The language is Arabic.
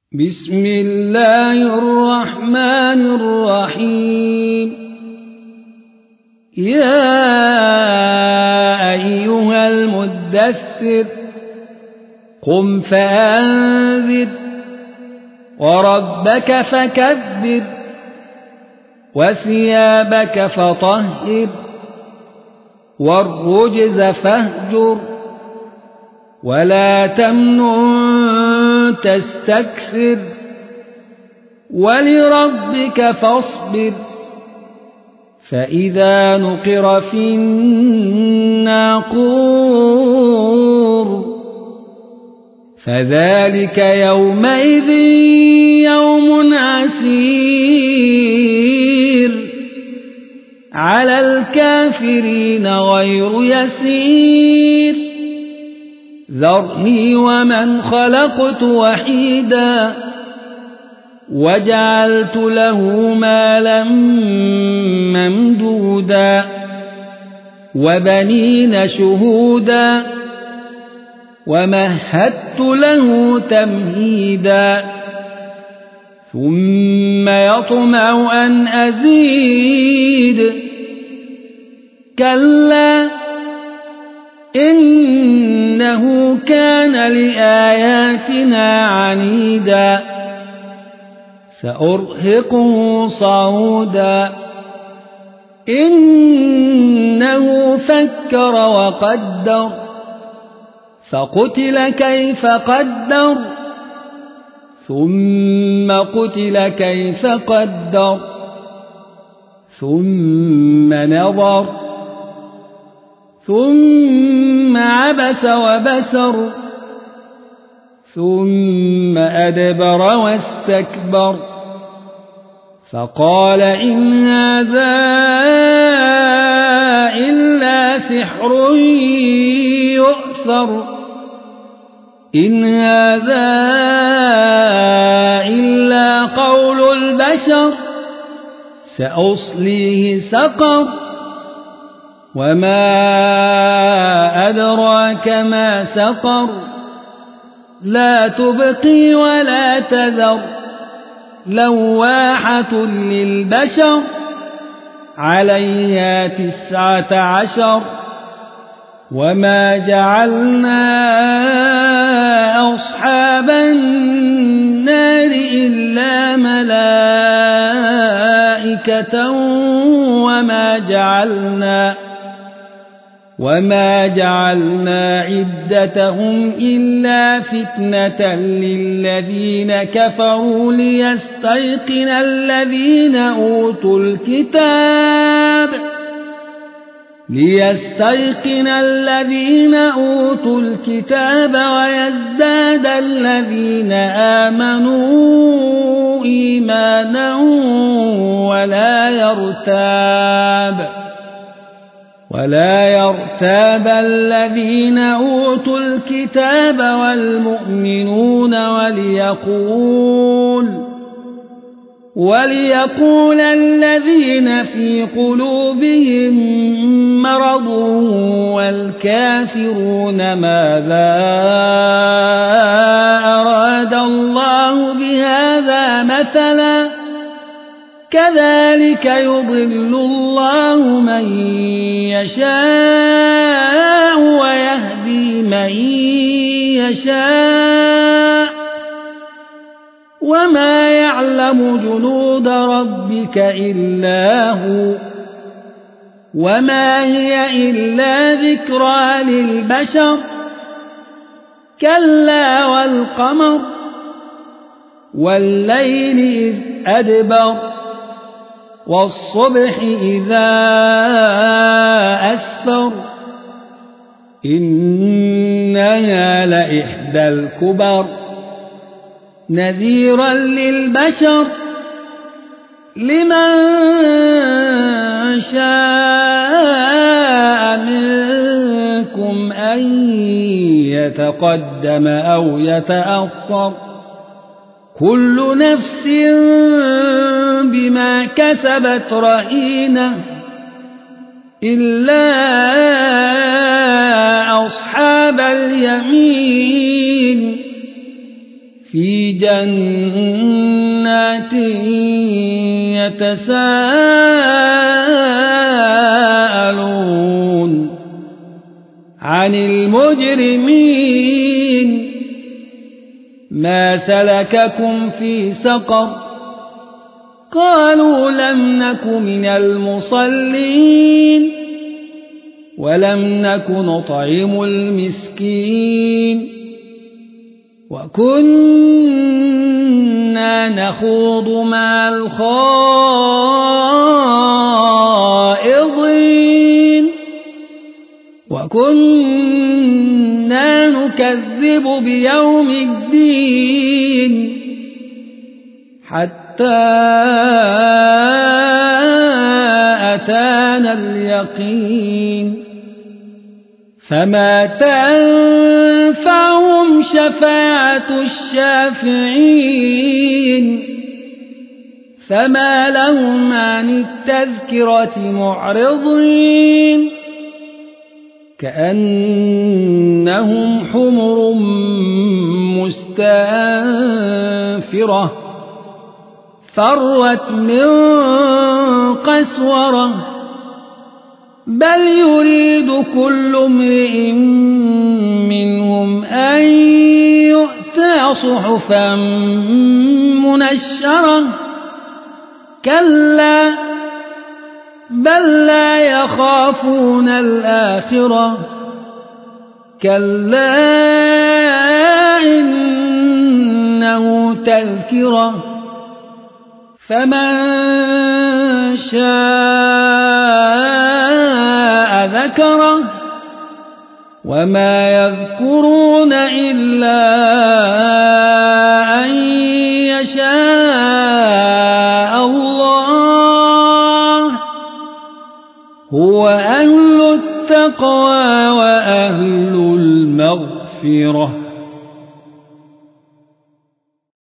بسم الله الرحمن الرحيم. يا أيها المدثر قم فأنذر وربك فكبر وثيابك فطهر والرجز فاهجر ولا تمنن تستكثر ولربك فاصبر فإذا نقر في الناقور فذلك يومئذ يوم عسير على الكافرين غير يسير ذرني ومن خلقت وحيدا وجعلت له مالا ممدودا وبنين شهودا ومهدت له تمهيدا ثم يطمع أن أزيد كلا إنه كان لآياتنا عنيدا سأرهقه صعودا إنه فكر وقدر فقتل كيف قدر ثم قتل كيف قدر ثم نظر ثم عبس وبسر ثم أدبر واستكبر فقال إن هذا إلا سحر يؤثر إن هذا إلا قول البشر سأصليه سقر وما أدراك ما سقر لا تبقي ولا تذر لواحة للبشر عليها 19 وما جعلنا أصحاب النار إلا ملائكة وما جعلنا عدتهم إلا فتنة للذين كفروا ليستيقن الذين أوتوا الكتاب ويزداد الذين آمنوا إيمانا ولا يرتاب الذين أوتوا الكتاب والمؤمنون وليقول الذين في قلوبهم مرض والكافرون ماذا أراد الله بهذا مثلا كذلك يضل الله من يشاء ويهدي من يشاء وما يعلم جنود ربك إلا هو وما هي إلا ذكرى للبشر كلا والقمر والليل إذ أدبر والصبح إذا أسفر إنها لإحدى الكبر نذيرا للبشر لمن شاء منكم أن يتقدم أو يتأخر كل نفس بما كسبت رهينة إلا أصحاب اليمين في جنات يتساءلون عن المجرمين ما سلككم في سقر قالوا لم نك من المصلين ولم نك نطعم المسكين وكنا نخوض مع الخائضين وكنا نكذب بيوم الدين حتى أتانا اليقين فما تنفعهم شفاعة الشافعين فما لهم عن التذكرة معرضين كأنهم حمر مستنفرة فرت من قسورة بل يريد كل امرئ منهم أن يؤتى صحفا منشرة كلا بل لا يخافون الآخرة كلا إنه تذكرة فمن شاء ذكره وما يذكرون إلا أن يشاء الله هو أهل التقوى وأهل المغفرة